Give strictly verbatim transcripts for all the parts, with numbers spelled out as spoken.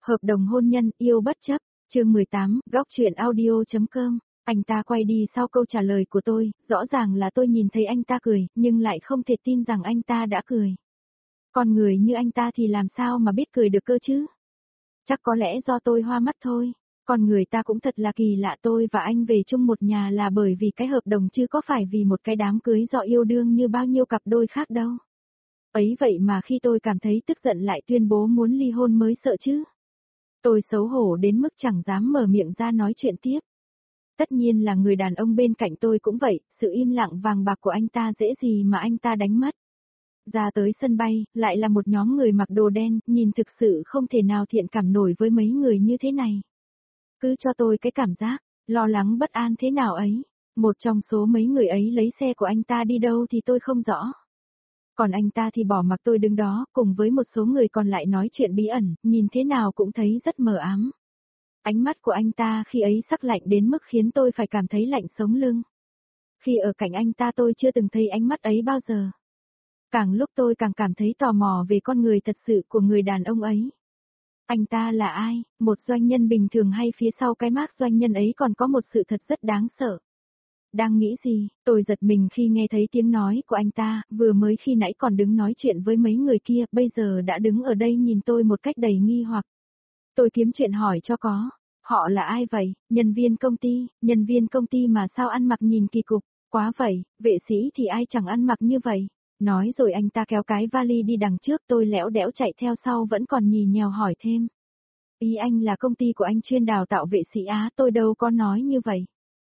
Hợp đồng hôn nhân, yêu bất chấp, chương mười tám, góc chuyện audio.com. Anh ta quay đi sau câu trả lời của tôi, rõ ràng là tôi nhìn thấy anh ta cười, nhưng lại không thể tin rằng anh ta đã cười. Con người như anh ta thì làm sao mà biết cười được cơ chứ? Chắc có lẽ do tôi hoa mắt thôi. Con người ta cũng thật là kỳ lạ, tôi và anh về chung một nhà là bởi vì cái hợp đồng chứ có phải vì một cái đám cưới do yêu đương như bao nhiêu cặp đôi khác đâu. Ấy vậy mà khi tôi cảm thấy tức giận lại tuyên bố muốn ly hôn mới sợ chứ. Tôi xấu hổ đến mức chẳng dám mở miệng ra nói chuyện tiếp. Tất nhiên là người đàn ông bên cạnh tôi cũng vậy, sự im lặng vàng bạc của anh ta dễ gì mà anh ta đánh mất. Ra tới sân bay, lại là một nhóm người mặc đồ đen, nhìn thực sự không thể nào thiện cảm nổi với mấy người như thế này. Cứ cho tôi cái cảm giác, lo lắng bất an thế nào ấy. Một trong số mấy người ấy lấy xe của anh ta đi đâu thì tôi không rõ. Còn anh ta thì bỏ mặc tôi đứng đó, cùng với một số người còn lại nói chuyện bí ẩn, nhìn thế nào cũng thấy rất mờ ám. Ánh mắt của anh ta khi ấy sắc lạnh đến mức khiến tôi phải cảm thấy lạnh sống lưng. Khi ở cạnh anh ta tôi chưa từng thấy ánh mắt ấy bao giờ. Càng lúc tôi càng cảm thấy tò mò về con người thật sự của người đàn ông ấy. Anh ta là ai, một doanh nhân bình thường hay phía sau cái mác doanh nhân ấy còn có một sự thật rất đáng sợ? Đang nghĩ gì, tôi giật mình khi nghe thấy tiếng nói của anh ta, vừa mới khi nãy còn đứng nói chuyện với mấy người kia, bây giờ đã đứng ở đây nhìn tôi một cách đầy nghi hoặc. Tôi kiếm chuyện hỏi cho có, họ là ai vậy, nhân viên công ty, nhân viên công ty mà sao ăn mặc nhìn kỳ cục, quá vậy, vệ sĩ thì ai chẳng ăn mặc như vậy. Nói rồi anh ta kéo cái vali đi đằng trước, tôi lẽo đẽo chạy theo sau vẫn còn nhì nhèo hỏi thêm. Ý anh là công ty của anh chuyên đào tạo vệ sĩ á, tôi đâu có nói như vậy.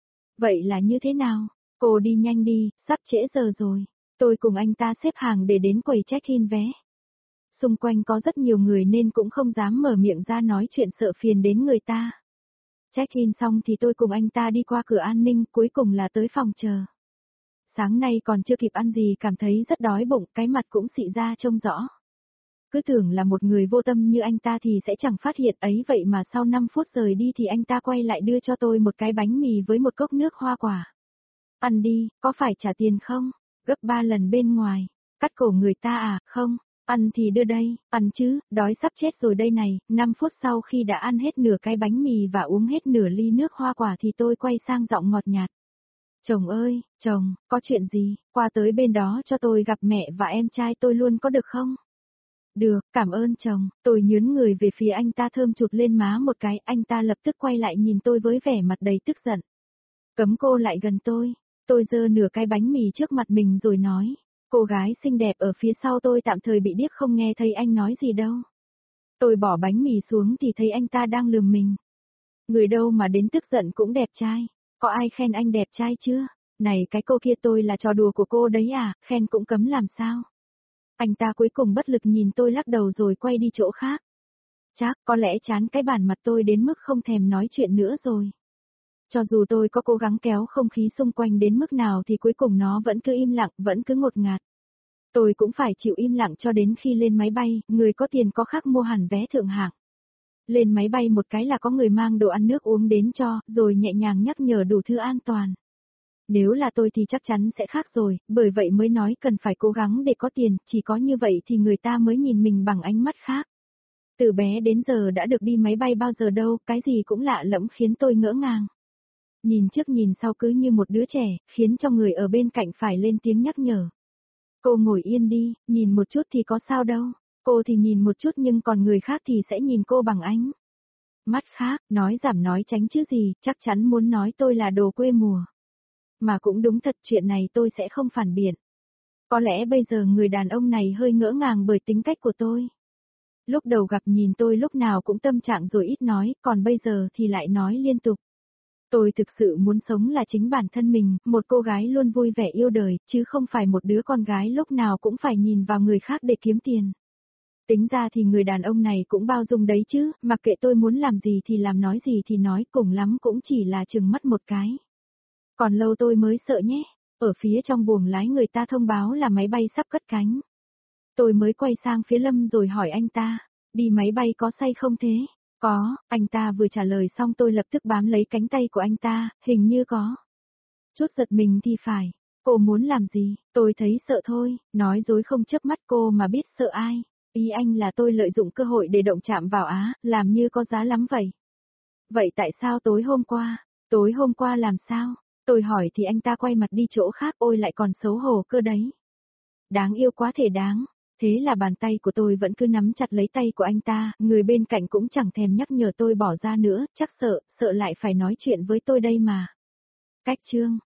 Vậy là như thế nào? Cô đi nhanh đi, sắp trễ giờ rồi. Tôi cùng anh ta xếp hàng để đến quầy check-in vé. Xung quanh có rất nhiều người nên cũng không dám mở miệng ra nói chuyện sợ phiền đến người ta. Check-in xong thì tôi cùng anh ta đi qua cửa an ninh, cuối cùng là tới phòng chờ. Sáng nay còn chưa kịp ăn gì cảm thấy rất đói bụng, cái mặt cũng xị ra trông rõ. Cứ tưởng là một người vô tâm như anh ta thì sẽ chẳng phát hiện ấy, vậy mà sau năm phút rời đi thì anh ta quay lại đưa cho tôi một cái bánh mì với một cốc nước hoa quả. Ăn đi, có phải trả tiền không? Gấp ba lần bên ngoài. Cắt cổ người ta à, không? Ăn thì đưa đây, ăn chứ, đói sắp chết rồi đây này. Năm phút sau khi đã ăn hết nửa cái bánh mì và uống hết nửa ly nước hoa quả thì tôi quay sang giọng ngọt nhạt. Chồng ơi, chồng, có chuyện gì, qua tới bên đó cho tôi gặp mẹ và em trai tôi luôn có được không? Được, cảm ơn chồng, tôi nhướng người về phía anh ta thơm chụt lên má một cái, anh ta lập tức quay lại nhìn tôi với vẻ mặt đầy tức giận. Cấm cô lại gần tôi, tôi giơ nửa cái bánh mì trước mặt mình rồi nói, cô gái xinh đẹp ở phía sau tôi tạm thời bị điếc không nghe thấy anh nói gì đâu. Tôi bỏ bánh mì xuống thì thấy anh ta đang lườm mình. Người đâu mà đến tức giận cũng đẹp trai, có ai khen anh đẹp trai chưa? Này cái cô kia, tôi là trò đùa của cô đấy à, khen cũng cấm làm sao? Anh ta cuối cùng bất lực nhìn tôi lắc đầu rồi quay đi chỗ khác. Chắc có lẽ chán cái bản mặt tôi đến mức không thèm nói chuyện nữa rồi. Cho dù tôi có cố gắng kéo không khí xung quanh đến mức nào thì cuối cùng nó vẫn cứ im lặng, vẫn cứ ngột ngạt. Tôi cũng phải chịu im lặng cho đến khi lên máy bay, người có tiền có khác mua hẳn vé thượng hạng. Lên máy bay một cái là có người mang đồ ăn nước uống đến cho, rồi nhẹ nhàng nhắc nhở đủ thứ an toàn. Nếu là tôi thì chắc chắn sẽ khác rồi, bởi vậy mới nói cần phải cố gắng để có tiền, chỉ có như vậy thì người ta mới nhìn mình bằng ánh mắt khác. Từ bé đến giờ đã được đi máy bay bao giờ đâu, cái gì cũng lạ lẫm khiến tôi ngỡ ngàng. Nhìn trước nhìn sau cứ như một đứa trẻ, khiến cho người ở bên cạnh phải lên tiếng nhắc nhở. Cô ngồi yên đi, nhìn một chút thì có sao đâu, cô thì nhìn một chút nhưng còn người khác thì sẽ nhìn cô bằng ánh mắt khác, nói giảm nói tránh chứ gì, chắc chắn muốn nói tôi là đồ quê mùa. Mà cũng đúng thật, chuyện này tôi sẽ không phản biện. Có lẽ bây giờ người đàn ông này hơi ngỡ ngàng bởi tính cách của tôi. Lúc đầu gặp nhìn tôi lúc nào cũng tâm trạng rồi ít nói, còn bây giờ thì lại nói liên tục. Tôi thực sự muốn sống là chính bản thân mình, một cô gái luôn vui vẻ yêu đời, chứ không phải một đứa con gái lúc nào cũng phải nhìn vào người khác để kiếm tiền. Tính ra thì người đàn ông này cũng bao dung đấy chứ, mặc kệ tôi muốn làm gì thì làm, nói gì thì nói, cùng lắm cũng chỉ là chừng mắt một cái. Còn lâu tôi mới sợ nhé, ở phía trong buồng lái người ta thông báo là máy bay sắp cất cánh. Tôi mới quay sang phía Lâm rồi hỏi anh ta, đi máy bay có say không thế? Có, anh ta vừa trả lời xong tôi lập tức bám lấy cánh tay của anh ta, hình như có. Chút giật mình thì phải, cô muốn làm gì, tôi thấy sợ thôi, nói dối không chớp mắt cô mà biết sợ ai. Ý anh là tôi lợi dụng cơ hội để động chạm vào Á, làm như có giá lắm vậy. Vậy tại sao tối hôm qua? Tối hôm qua làm sao? Tôi hỏi thì anh ta quay mặt đi chỗ khác, ôi lại còn xấu hổ cơ đấy. Đáng yêu quá thể đáng. Thế là bàn tay của tôi vẫn cứ nắm chặt lấy tay của anh ta, người bên cạnh cũng chẳng thèm nhắc nhở tôi bỏ ra nữa, chắc sợ, sợ lại phải nói chuyện với tôi đây mà. Cách chương